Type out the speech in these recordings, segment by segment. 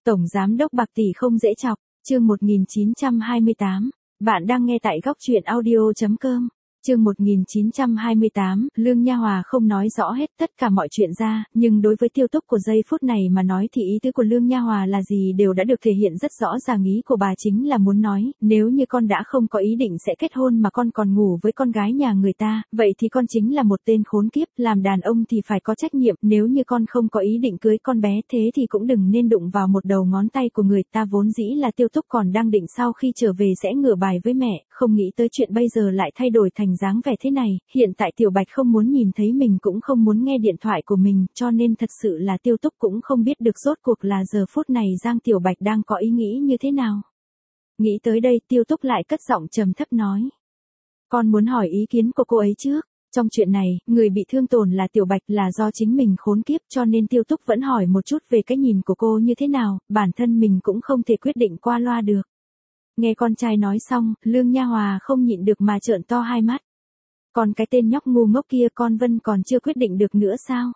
Tổng giám đốc bạc tỷ không dễ chọc, chương 1928. Bạn đang nghe tại góc truyện audio.com. Chương 1928, Lương Nha Hòa không nói rõ hết tất cả mọi chuyện ra, nhưng đối với Tiêu Túc của giây phút này mà nói thì ý tứ của Lương Nha Hòa là gì đều đã được thể hiện rất rõ ràng. Ý của bà chính là muốn nói, nếu như con đã không có ý định sẽ kết hôn mà con còn ngủ với con gái nhà người ta, vậy thì con chính là một tên khốn kiếp, làm đàn ông thì phải có trách nhiệm, nếu như con không có ý định cưới con bé thế thì cũng đừng nên đụng vào một đầu ngón tay của người ta. Vốn dĩ là Tiêu Túc còn đang định sau khi trở về sẽ ngửa bài với mẹ, không nghĩ tới chuyện bây giờ lại thay đổi thành dáng vẻ thế này. Hiện tại Tiểu Bạch không muốn nhìn thấy mình cũng không muốn nghe điện thoại của mình, cho nên thật sự là Tiêu Túc cũng không biết được rốt cuộc là giờ phút này Giang Tiểu Bạch đang có ý nghĩ như thế nào. Nghĩ tới đây Tiêu Túc lại cất giọng trầm thấp nói. Con muốn hỏi ý kiến của cô ấy trước. Trong chuyện này, người bị thương tổn là Tiểu Bạch, là do chính mình khốn kiếp, cho nên Tiêu Túc vẫn hỏi một chút về cái nhìn của cô như thế nào, bản thân mình cũng không thể quyết định qua loa được. Nghe con trai nói xong, Lương Nha Hòa không nhịn được mà trợn to hai mắt. Còn cái tên nhóc ngu ngốc kia con Vân còn chưa quyết định được nữa sao?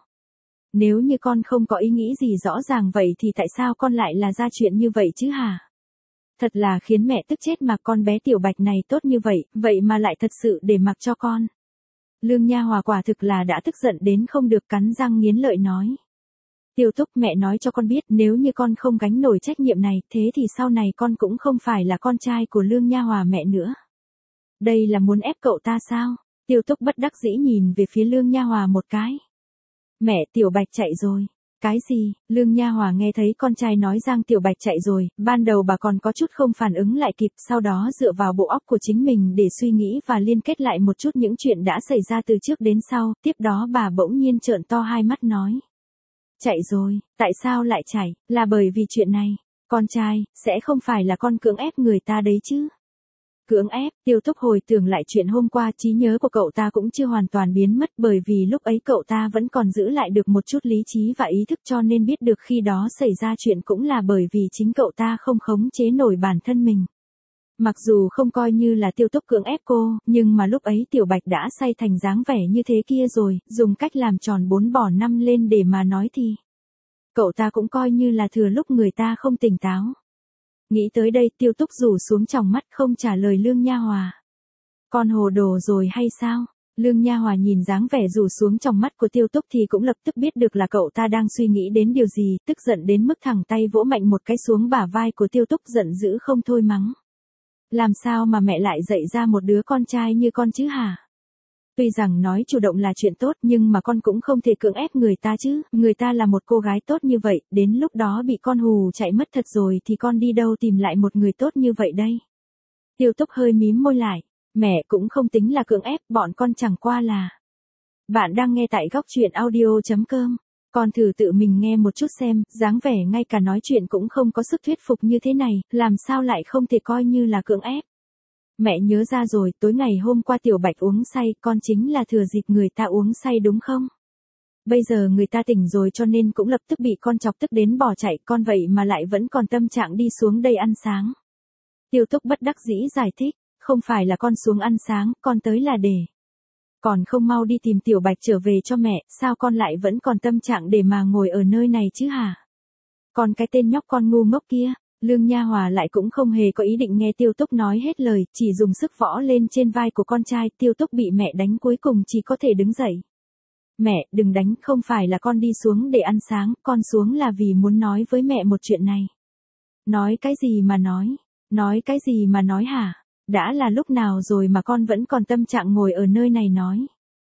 Nếu như con không có ý nghĩ gì rõ ràng vậy thì tại sao con lại là ra chuyện như vậy chứ hả? Thật là khiến mẹ tức chết mà, con bé Tiểu Bạch này tốt như vậy, vậy mà lại thật sự để mặc cho con. Lương Nha Hòa quả thực là đã tức giận đến không được, cắn răng nghiến lợi nói. Tiêu Túc, mẹ nói cho con biết, nếu như con không gánh nổi trách nhiệm này, thế thì sau này con cũng không phải là con trai của Lương Nha Hòa mẹ nữa. Đây là muốn ép cậu ta sao? Tiêu Túc bất đắc dĩ nhìn về phía Lương Nha Hòa một cái. Mẹ, Tiểu Bạch chạy rồi. Cái gì? Lương Nha Hòa nghe thấy con trai nói Giang Tiểu Bạch chạy rồi, ban đầu bà còn có chút không phản ứng lại kịp, sau đó dựa vào bộ óc của chính mình để suy nghĩ và liên kết lại một chút những chuyện đã xảy ra từ trước đến sau, tiếp đó bà bỗng nhiên trợn to hai mắt nói. Chạy rồi, tại sao lại chạy, là bởi vì chuyện này, con trai, sẽ không phải là con cưỡng ép người ta đấy chứ? Cưỡng ép? Tiêu Túc hồi tưởng lại chuyện hôm qua, trí nhớ của cậu ta cũng chưa hoàn toàn biến mất, bởi vì lúc ấy cậu ta vẫn còn giữ lại được một chút lý trí và ý thức, cho nên biết được khi đó xảy ra chuyện cũng là bởi vì chính cậu ta không khống chế nổi bản thân mình. Mặc dù không coi như là Tiêu Túc cưỡng ép cô, nhưng mà lúc ấy Tiểu Bạch đã say thành dáng vẻ như thế kia rồi, dùng cách làm tròn 4 bỏ 5 lên để mà nói thì cậu ta cũng coi như là thừa lúc người ta không tỉnh táo. Nghĩ tới đây Tiêu Túc rủ xuống tròng mắt không trả lời Lương Nha Hòa. Con hồ đồ rồi hay sao? Lương Nha Hòa nhìn dáng vẻ rủ xuống tròng mắt của Tiêu Túc thì cũng lập tức biết được là cậu ta đang suy nghĩ đến điều gì, tức giận đến mức thẳng tay vỗ mạnh một cái xuống bả vai của Tiêu Túc, giận dữ không thôi mắng. Làm sao mà mẹ lại dạy ra một đứa con trai như con chứ hả? Tuy rằng nói chủ động là chuyện tốt nhưng mà con cũng không thể cưỡng ép người ta chứ, người ta là một cô gái tốt như vậy, đến lúc đó bị con hù chạy mất thật rồi thì con đi đâu tìm lại một người tốt như vậy đây? Tiêu Túc hơi mím môi lại, mẹ cũng không tính là cưỡng ép, bọn con chẳng qua là. Bạn đang nghe tại góc truyện audio.com. Con thử tự mình nghe một chút xem, dáng vẻ ngay cả nói chuyện cũng không có sức thuyết phục như thế này, làm sao lại không thể coi như là cưỡng ép. Mẹ nhớ ra rồi, tối ngày hôm qua Tiểu Bạch uống say, con chính là thừa dịp người ta uống say đúng không? Bây giờ người ta tỉnh rồi cho nên cũng lập tức bị con chọc tức đến bỏ chạy, con vậy mà lại vẫn còn tâm trạng đi xuống đây ăn sáng. Tiêu Túc bất đắc dĩ giải thích, không phải là con xuống ăn sáng, con tới là để. Còn không mau đi tìm Tiểu Bạch trở về cho mẹ, sao con lại vẫn còn tâm trạng để mà ngồi ở nơi này chứ hả? Còn cái tên nhóc con ngu ngốc kia. Lương Nha Hòa lại cũng không hề có ý định nghe Tiêu Túc nói hết lời, chỉ dùng sức võ lên trên vai của con trai. Tiêu Túc bị mẹ đánh cuối cùng chỉ có thể đứng dậy. Mẹ, đừng đánh, không phải là con đi xuống để ăn sáng, con xuống là vì muốn nói với mẹ một chuyện này. Nói cái gì mà nói cái gì mà nói hả? Đã là lúc nào rồi mà con vẫn còn tâm trạng ngồi ở nơi này nói.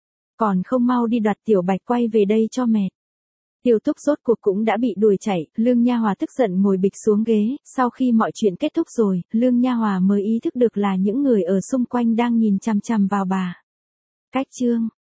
Còn không mau đi đoạt Tiểu Bạch quay về đây cho mẹ. Tiêu Túc rốt cuộc cũng đã bị đuổi chạy, Lương Nha Hòa tức giận ngồi bịch xuống ghế, sau khi mọi chuyện kết thúc rồi, Lương Nha Hòa mới ý thức được là những người ở xung quanh đang nhìn chằm chằm vào bà. Cách chương